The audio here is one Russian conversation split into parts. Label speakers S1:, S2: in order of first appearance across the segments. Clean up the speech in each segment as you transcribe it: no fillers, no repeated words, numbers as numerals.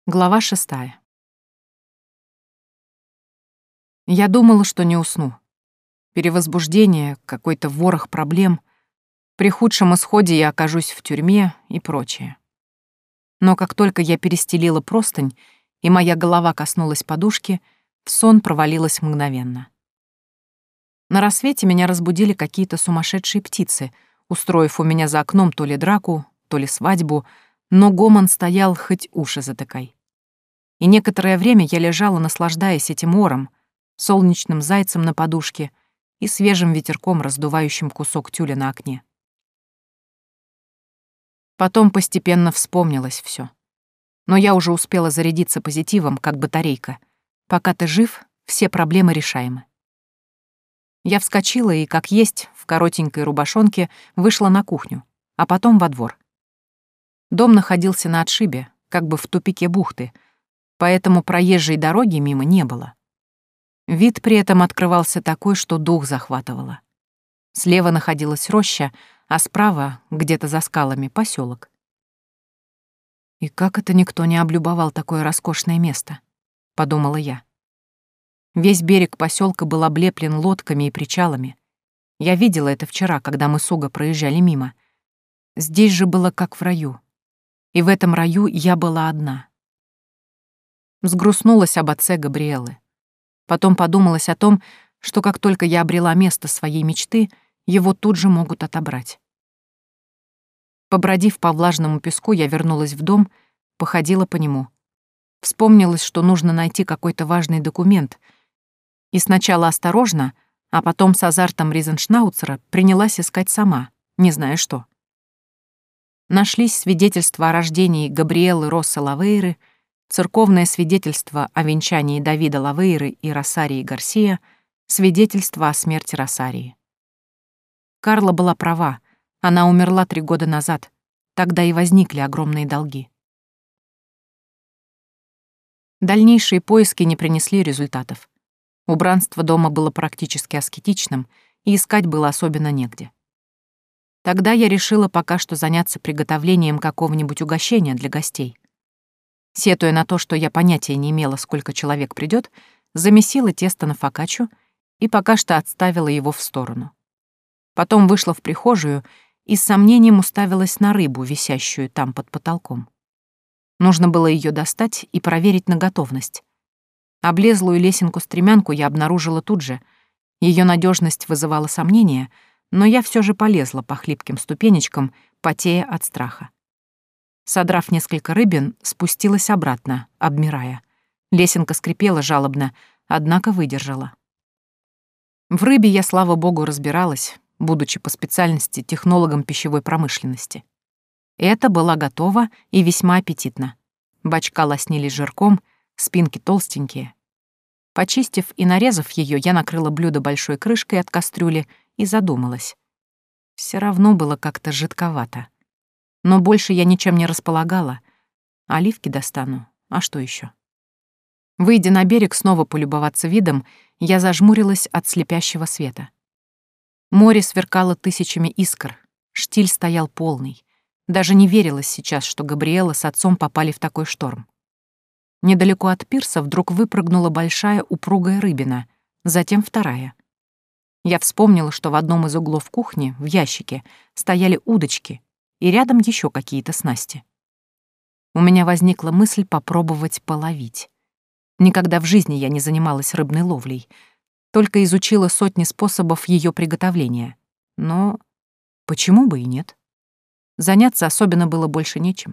S1: Глава 6. Я думала, что не усну. Перевозбуждение, какой-то ворох проблем. При худшем исходе я окажусь в тюрьме и прочее. Но как только я перестелила простынь, и моя голова коснулась подушки, в сон провалилась мгновенно. На рассвете меня разбудили какие-то сумасшедшие птицы, устроив у меня за окном то ли драку, то ли свадьбу, но гомон стоял, хоть уши затыкай. И некоторое время я лежала, наслаждаясь этим ором, солнечным зайцем на подушке и свежим ветерком, раздувающим кусок тюля на окне. Потом постепенно вспомнилось все. Но я уже успела зарядиться позитивом, как батарейка. Пока ты жив, все проблемы решаемы. Я вскочила и, как есть, в коротенькой рубашонке вышла на кухню, а потом во двор. Дом находился на отшибе, как бы в тупике бухты, поэтому проезжей дороги мимо не было. Вид при этом открывался такой, что дух захватывало. Слева находилась роща, а справа, где-то за скалами, поселок. «И как это никто не облюбовал такое роскошное место?» — подумала я. Весь берег поселка был облеплен лодками и причалами. Я видела это вчера, когда мы с Уго проезжали мимо. Здесь же было как в раю. И в этом раю я была одна. Взгрустнулась об отце Габриэлы. Потом подумалось о том, что как только я обрела место своей мечты, его тут же могут отобрать. Побродив по влажному песку, я вернулась в дом, походила по нему. Вспомнилось, что нужно найти какой-то важный документ, и сначала осторожно, а потом с азартом Ризеншнауцера принялась искать сама, не зная что. Нашлись свидетельства о рождении Габриэлы Росса Лавейры, церковное свидетельство о венчании Давида Лавейры и Росарии Гарсия, свидетельство о смерти Росарии. Карла была права, она умерла 3 года назад, тогда и возникли огромные долги. Дальнейшие поиски не принесли результатов. Убранство дома было практически аскетичным, и искать было особенно негде. Тогда я решила пока что заняться приготовлением какого-нибудь угощения для гостей. Сетуя на то, что я понятия не имела, сколько человек придет, замесила тесто на фокаччу и пока что отставила его в сторону. Потом вышла в прихожую и с сомнением уставилась на рыбу, висящую там под потолком. Нужно было ее достать и проверить на готовность. Облезлую лесенку-стремянку я обнаружила тут же. Ее надежность вызывала сомнения, но я все же полезла по хлипким ступенечкам, потея от страха. Содрав несколько рыбин, спустилась обратно, обмирая. Лесенка скрипела жалобно, однако выдержала. В рыбе я, слава богу, разбиралась, будучи по специальности технологом пищевой промышленности. Это было готово и весьма аппетитно. Бочка лоснились жирком, спинки толстенькие. Почистив и нарезав ее, я накрыла блюдо большой крышкой от кастрюли и задумалась. Все равно было как-то жидковато. Но больше я ничем не располагала. Оливки достану, а что еще? Выйдя на берег снова полюбоваться видом, я зажмурилась от слепящего света. Море сверкало тысячами искр, штиль стоял полный. Даже не верилось сейчас, что Габриэла с отцом попали в такой шторм. Недалеко от пирса вдруг выпрыгнула большая упругая рыбина, затем вторая. Я вспомнила, что в одном из углов кухни, в ящике, стояли удочки, и рядом еще какие-то снасти. У меня возникла мысль попробовать половить. Никогда в жизни я не занималась рыбной ловлей, только изучила сотни способов ее приготовления. Но почему бы и нет? Заняться особенно было больше нечем.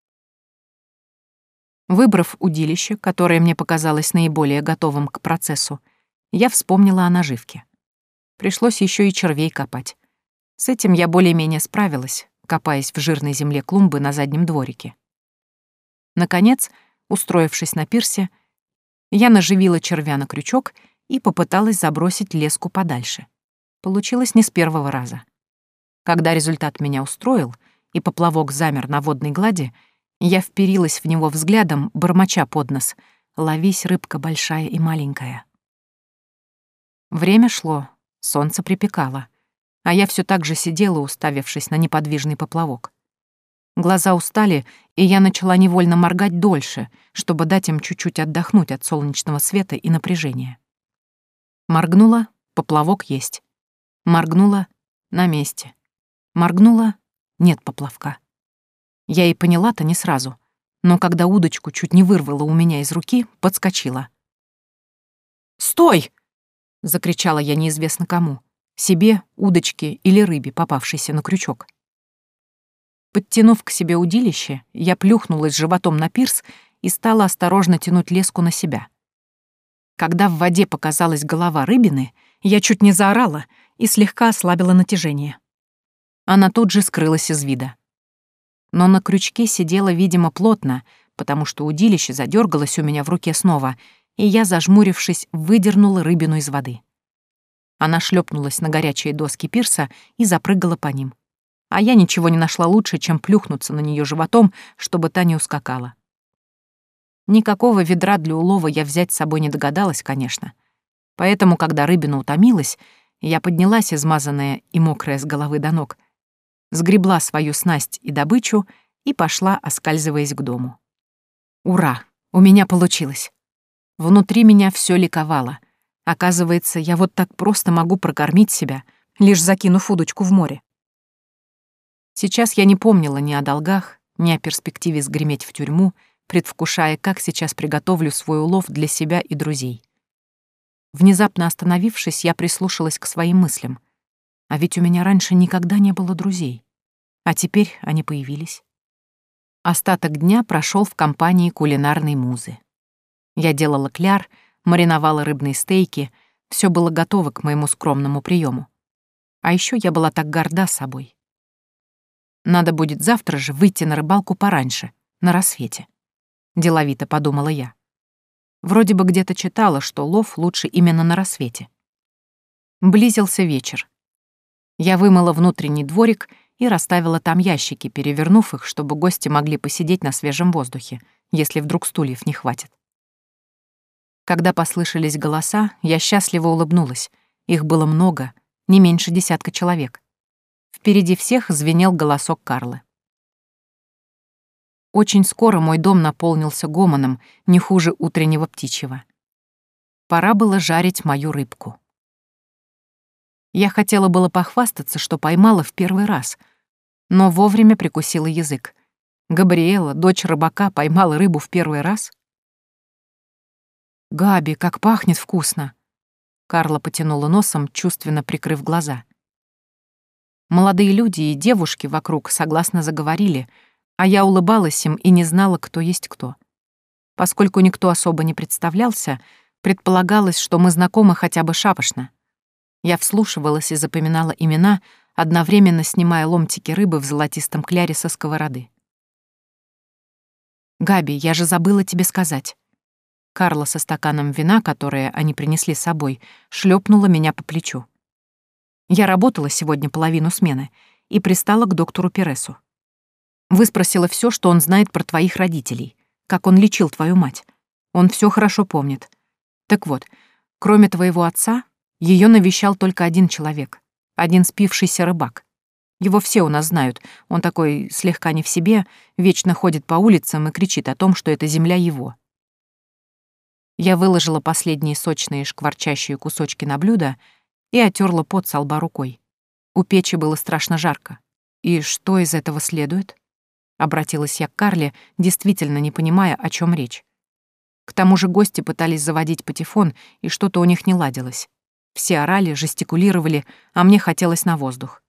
S1: Выбрав удилище, которое мне показалось наиболее готовым к процессу, я вспомнила о наживке. Пришлось еще и червей копать. С этим я более-менее справилась, копаясь в жирной земле клумбы на заднем дворике. Наконец, устроившись на пирсе, я наживила червя на крючок и попыталась забросить леску подальше. Получилось не с первого раза. Когда результат меня устроил, и поплавок замер на водной глади, я вперилась в него взглядом, бормоча под нос: «Ловись, рыбка большая и маленькая». Время шло, солнце припекало, а я все так же сидела, уставившись на неподвижный поплавок. Глаза устали, и я начала невольно моргать дольше, чтобы дать им чуть-чуть отдохнуть от солнечного света и напряжения. Моргнула — поплавок есть. Моргнула — на месте. Моргнула — нет поплавка. Я и поняла-то не сразу, но когда удочку чуть не вырвала у меня из руки, подскочила. «Стой!» — закричала я неизвестно кому. Себе, удочке или рыбе, попавшейся на крючок. Подтянув к себе удилище, я плюхнулась животом на пирс и стала осторожно тянуть леску на себя. Когда в воде показалась голова рыбины, я чуть не заорала и слегка ослабила натяжение. Она тут же скрылась из вида. Но на крючке сидела, видимо, плотно, потому что удилище задергалось у меня в руке снова, и я, зажмурившись, выдернула рыбину из воды. Она шлепнулась на горячие доски пирса и запрыгала по ним. А я ничего не нашла лучше, чем плюхнуться на нее животом, чтобы та не ускакала. Никакого ведра для улова я взять с собой не догадалась, конечно. Поэтому, когда рыбина утомилась, я поднялась, измазанная и мокрая с головы до ног, сгребла свою снасть и добычу и пошла, оскальзываясь к дому. Ура! У меня получилось! Внутри меня все ликовало. Оказывается, я вот так просто могу прокормить себя, лишь закинув удочку в море. Сейчас я не помнила ни о долгах, ни о перспективе сгреметь в тюрьму, предвкушая, как сейчас приготовлю свой улов для себя и друзей. Внезапно остановившись, я прислушалась к своим мыслям. А ведь у меня раньше никогда не было друзей. А теперь они появились. Остаток дня прошел в компании кулинарной музы. Я делала кляр, мариновала рыбные стейки, все было готово к моему скромному приему. А еще я была так горда собой. Надо будет завтра же выйти на рыбалку пораньше, на рассвете. Деловито подумала я. Вроде бы где-то читала, что лов лучше именно на рассвете. Близился вечер. Я вымыла внутренний дворик и расставила там ящики, перевернув их, чтобы гости могли посидеть на свежем воздухе, если вдруг стульев не хватит. Когда послышались голоса, я счастливо улыбнулась. Их было много, не меньше 10 человек. Впереди всех звенел голосок Карлы. Очень скоро мой дом наполнился гомоном, не хуже утреннего птичьего. Пора было жарить мою рыбку. Я хотела было похвастаться, что поймала в первый раз, но вовремя прикусила язык. Габриэла, дочь рыбака, поймала рыбу в первый раз? «Габи, как пахнет вкусно!» Карла потянула носом, чувственно прикрыв глаза. Молодые люди и девушки вокруг согласно заговорили, а я улыбалась им и не знала, кто есть кто. Поскольку никто особо не представлялся, предполагалось, что мы знакомы хотя бы шапошно. Я вслушивалась и запоминала имена, одновременно снимая ломтики рыбы в золотистом кляре со сковороды. «Габи, я же забыла тебе сказать». Карла со стаканом вина, которое они принесли с собой, шлепнула меня по плечу. Я работала сегодня половину смены и пристала к доктору Пересу. Выспросила все, что он знает про твоих родителей, как он лечил твою мать. Он все хорошо помнит. Так вот, кроме твоего отца, ее навещал только один человек, один спившийся рыбак. Его все у нас знают, он такой слегка не в себе, вечно ходит по улицам и кричит о том, что эта земля его. Я выложила последние сочные шкварчащие кусочки на блюдо и отерла пот со лба рукой. У печи было страшно жарко. И что из этого следует? Обратилась я к Карле, действительно не понимая, о чем речь. К тому же гости пытались заводить патефон, и что-то у них не ладилось. Все орали, жестикулировали, а мне хотелось на воздух.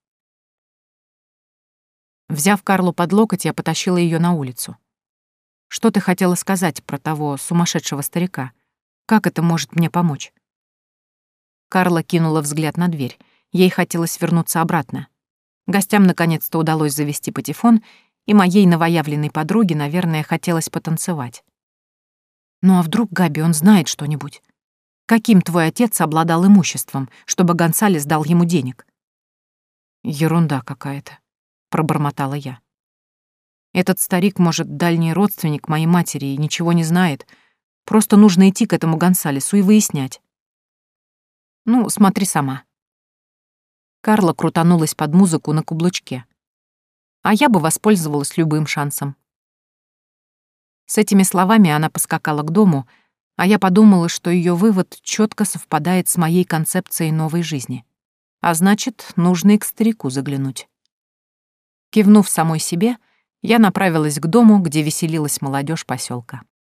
S1: Взяв Карлу под локоть, я потащила ее на улицу. «Что ты хотела сказать про того сумасшедшего старика? Как это может мне помочь?» Карла кинула взгляд на дверь. Ей хотелось вернуться обратно. Гостям наконец-то удалось завести патефон, и моей новоявленной подруге, наверное, хотелось потанцевать. «Ну а вдруг, Габи, он знает что-нибудь? Каким твой отец обладал имуществом, чтобы Гонсалес дал ему денег?» «Ерунда какая-то», — пробормотала я. «Этот старик, может, дальний родственник моей матери и ничего не знает. Просто нужно идти к этому Гонсалесу и выяснять». «Ну, смотри сама». Карла крутанулась под музыку на каблучке. А я бы воспользовалась любым шансом. С этими словами она поскакала к дому, а я подумала, что ее вывод четко совпадает с моей концепцией новой жизни. А значит, нужно и к старику заглянуть. Кивнув самой себе, я направилась к дому, где веселилась молодежь поселка.